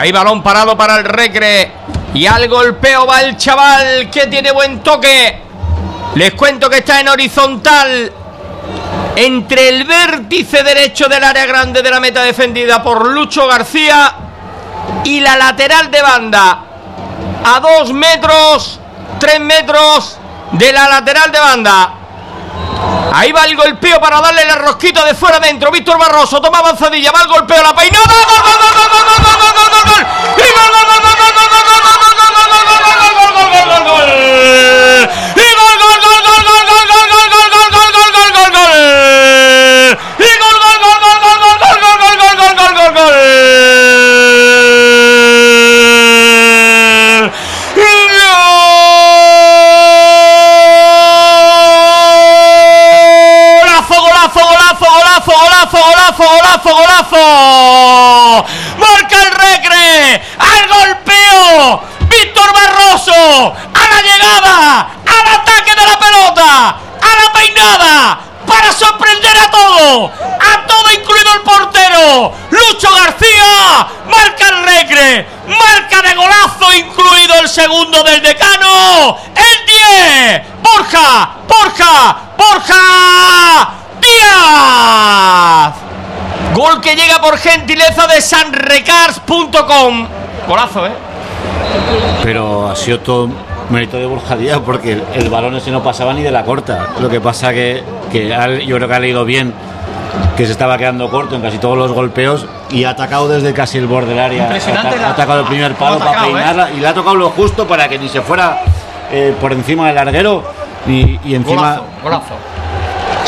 Ahí balón parado para el Recre. Y al golpeo va el chaval, que tiene buen toque. Les cuento que está en horizontal entre el vértice derecho del área grande de la meta defendida por Lucho García y la lateral de banda, a 2 metros, 3 metros de la lateral de banda. Ahí va el golpeo para darle la rosquita de fuera adentro. Víctor Barroso toma avanzadilla, va el golpeo, la peinada, gol, gol, gol, gol, gol, gol, gol, gol, gol, gol, y gol, gol, gol, gol, gol, gol, gol, gol, gol, gol, gol, gol, gol, gol, gol, y gol, gol, gol, gol, gol, gol, gol, gol, gol, gol, gol, gol, gol, gol, y gol, gol, gol, gol, gol, gol, gol, gol, gol, gol, gol, gol, gol. Golazo, marca el Recre, al golpeo, Víctor Barroso, a la llegada, al ataque de la pelota, a la peinada, para sorprender a todo incluido el portero, Lucho García, marca el Recre, marca de golazo, incluido el segundo del decano, el 10, Borja Díaz. Gol que llega por gentileza de sanrecars.com. Golazo, Pero ha sido todo mérito de Borja Díaz, porque el balón ese no pasaba ni de la corta. Lo que pasa que yo creo que ha leído bien que se estaba quedando corto en casi todos los golpeos y ha atacado desde casi el borde del área. Ha atacado el primer palo para peinarla y le ha tocado lo justo para que ni se fuera por encima del larguero y encima. Golazo.